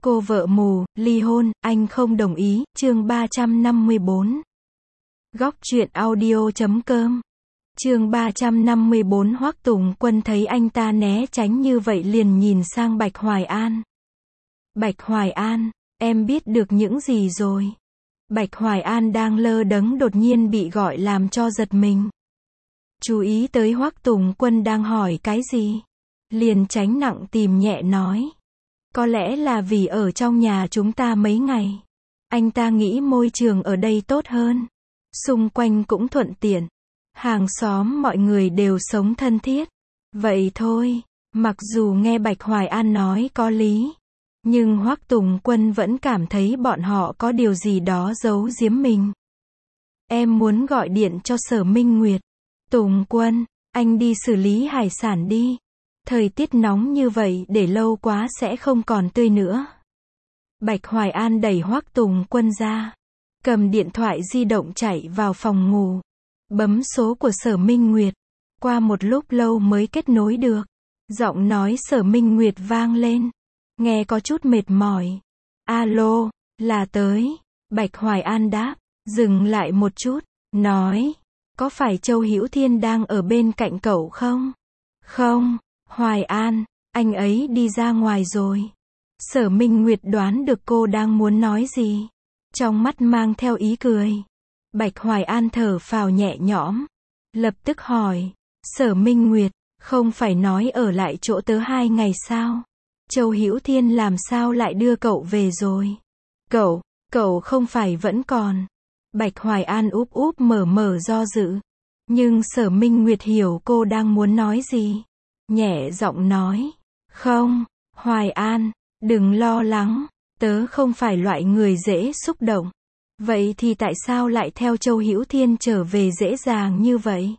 Cô vợ mù, ly hôn, anh không đồng ý, chương 354. Góc truyện audio.com. Chương 354. Hoắc Tùng Quân thấy anh ta né tránh như vậy liền nhìn sang Bạch Hoài An. Bạch Hoài An, em biết được những gì rồi? Bạch Hoài An đang lơ đấng đột nhiên bị gọi làm cho giật mình. Chú ý tới Hoắc Tùng Quân đang hỏi cái gì? Liền tránh nặng tìm nhẹ nói. Có lẽ là vì ở trong nhà chúng ta mấy ngày. Anh ta nghĩ môi trường ở đây tốt hơn. Xung quanh cũng thuận tiện. Hàng xóm mọi người đều sống thân thiết. Vậy thôi, mặc dù nghe Bạch Hoài An nói có lý. Nhưng Hoắc Tùng Quân vẫn cảm thấy bọn họ có điều gì đó giấu giếm mình. Em muốn gọi điện cho Sở Minh Nguyệt. Tùng Quân, anh đi xử lý hải sản đi. Thời tiết nóng như vậy để lâu quá sẽ không còn tươi nữa. Bạch Hoài An đẩy Hoắc Tùng Quân ra. Cầm điện thoại di động chạy vào phòng ngủ. Bấm số của Sở Minh Nguyệt. Qua một lúc lâu mới kết nối được. Giọng nói Sở Minh Nguyệt vang lên. Nghe có chút mệt mỏi. Alo, là tới. Bạch Hoài An đáp. Dừng lại một chút. Nói. Có phải Châu Hữu Thiên đang ở bên cạnh cậu không? Không. Hoài An, anh ấy đi ra ngoài rồi. Sở Minh Nguyệt đoán được cô đang muốn nói gì. Trong mắt mang theo ý cười. Bạch Hoài An thở phào nhẹ nhõm. Lập tức hỏi. Sở Minh Nguyệt, không phải nói ở lại chỗ tớ 2 ngày sao? Châu Hữu Thiên làm sao lại đưa cậu về rồi? Cậu không phải vẫn còn. Bạch Hoài An úp úp mở do dự. Nhưng Sở Minh Nguyệt hiểu cô đang muốn nói gì. Nhẹ giọng nói. Không, Hoài An, đừng lo lắng. Tớ không phải loại người dễ xúc động. Vậy thì tại sao lại theo Châu Hữu Thiên trở về dễ dàng như vậy?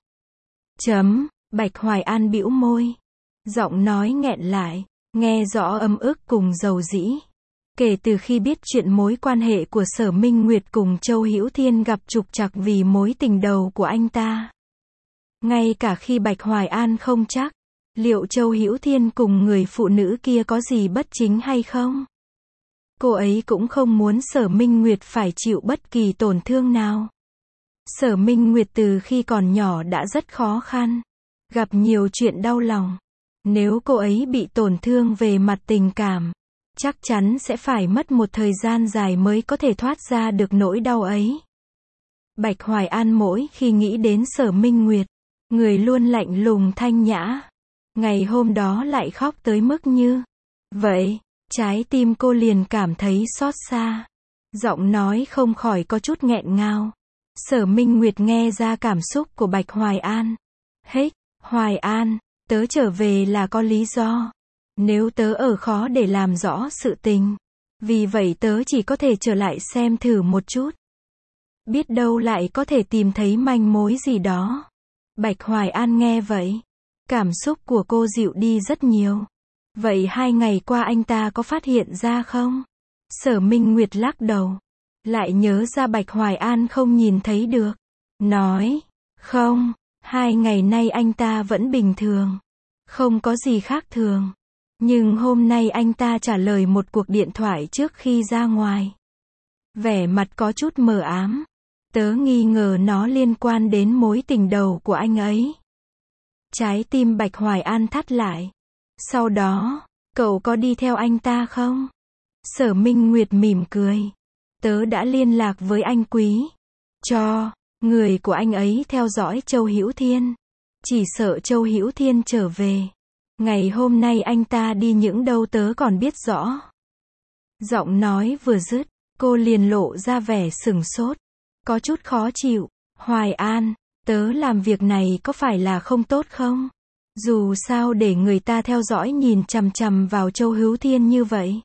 Bạch Hoài An bĩu môi. Giọng nói nghẹn lại. Nghe rõ ấm ức cùng dầu dĩ. Kể từ khi biết chuyện mối quan hệ của Sở Minh Nguyệt cùng Châu Hữu Thiên gặp trục trặc vì mối tình đầu của anh ta. Ngay cả khi Bạch Hoài An không chắc. Liệu Châu Hữu Thiên cùng người phụ nữ kia có gì bất chính hay không? Cô ấy cũng không muốn Sở Minh Nguyệt phải chịu bất kỳ tổn thương nào. Sở Minh Nguyệt từ khi còn nhỏ đã rất khó khăn. Gặp nhiều chuyện đau lòng. Nếu cô ấy bị tổn thương về mặt tình cảm, chắc chắn sẽ phải mất một thời gian dài mới có thể thoát ra được nỗi đau ấy. Bạch Hoài An mỗi khi nghĩ đến Sở Minh Nguyệt, người luôn lạnh lùng thanh nhã. Ngày hôm đó lại khóc tới mức như vậy, trái tim cô liền cảm thấy xót xa. Giọng nói không khỏi có chút nghẹn ngào. Sở Minh Nguyệt nghe ra cảm xúc của Bạch Hoài An. Hoài An, tớ trở về là có lý do. Nếu tớ ở khó để làm rõ sự tình. Vì vậy tớ chỉ có thể trở lại xem thử một chút. Biết đâu lại có thể tìm thấy manh mối gì đó. Bạch Hoài An nghe vậy. Cảm xúc của cô dịu đi rất nhiều. Vậy 2 ngày qua anh ta có phát hiện ra không? Sở Minh Nguyệt lắc đầu. Lại nhớ ra Bạch Hoài An không nhìn thấy được. Nói. Không, 2 ngày nay anh ta vẫn bình thường. Không có gì khác thường. Nhưng hôm nay anh ta trả lời một cuộc điện thoại trước khi ra ngoài. Vẻ mặt có chút mờ ám. Tớ nghi ngờ nó liên quan đến mối tình đầu của anh ấy. Trái tim Bạch Hoài An thắt lại. Sau đó, cậu có đi theo anh ta không? Sở Minh Nguyệt mỉm cười. Tớ đã liên lạc với anh Quý. Cho, người của anh ấy theo dõi Châu Hữu Thiên. Chỉ sợ Châu Hữu Thiên trở về. Ngày hôm nay anh ta đi những đâu tớ còn biết rõ. Giọng nói vừa dứt, cô liền lộ ra vẻ sửng sốt. Có chút khó chịu. Hoài An, tớ làm việc này có phải là không tốt không? Dù sao để người ta theo dõi nhìn chằm chằm vào Châu Hữu Thiên như vậy.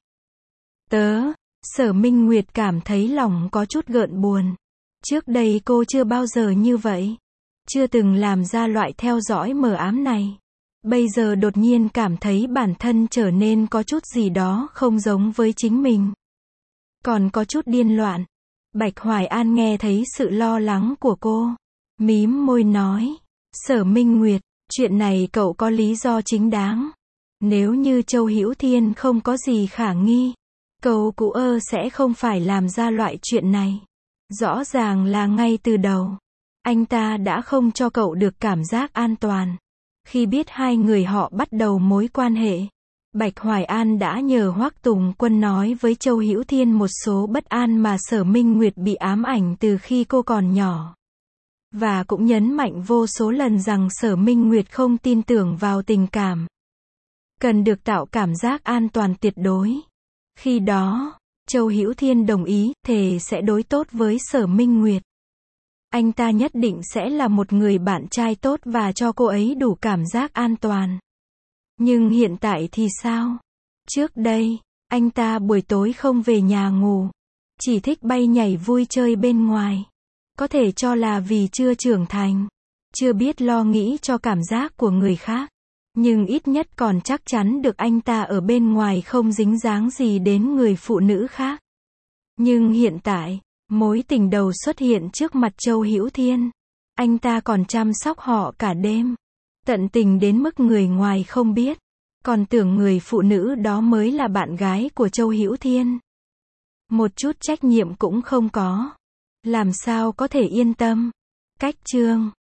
Sở Minh Nguyệt cảm thấy lòng có chút gợn buồn. Trước đây cô chưa bao giờ như vậy. Chưa từng làm ra loại theo dõi mờ ám này. Bây giờ đột nhiên cảm thấy bản thân trở nên có chút gì đó không giống với chính mình. Còn có chút điên loạn. Bạch Hoài An nghe thấy sự lo lắng của cô. Mím môi nói. Sở Minh Nguyệt, chuyện này cậu có lý do chính đáng. Nếu như Châu Hữu Thiên không có gì khả nghi, Cậu Cụ Ơ sẽ không phải làm ra loại chuyện này. Rõ ràng là ngay từ đầu, anh ta đã không cho cậu được cảm giác an toàn. Khi biết hai người họ bắt đầu mối quan hệ, Bạch Hoài An đã nhờ Hoắc Tùng Quân nói với Châu Hữu Thiên một số bất an mà Sở Minh Nguyệt bị ám ảnh từ khi cô còn nhỏ. Và cũng nhấn mạnh vô số lần rằng Sở Minh Nguyệt không tin tưởng vào tình cảm. Cần được tạo cảm giác an toàn tuyệt đối. Khi đó, Châu Hữu Thiên đồng ý, thề sẽ đối tốt với Sở Minh Nguyệt. Anh ta nhất định sẽ là một người bạn trai tốt và cho cô ấy đủ cảm giác an toàn. Nhưng hiện tại thì sao? Trước đây, anh ta buổi tối không về nhà ngủ, chỉ thích bay nhảy vui chơi bên ngoài. Có thể cho là vì chưa trưởng thành, chưa biết lo nghĩ cho cảm giác của người khác. Nhưng ít nhất còn chắc chắn được anh ta ở bên ngoài không dính dáng gì đến người phụ nữ khác. Nhưng hiện tại, mối tình đầu xuất hiện trước mặt Châu Hữu Thiên. Anh ta còn chăm sóc họ cả đêm. Tận tình đến mức người ngoài không biết. Còn tưởng người phụ nữ đó mới là bạn gái của Châu Hữu Thiên. Một chút trách nhiệm cũng không có. Làm sao có thể yên tâm. Cách chương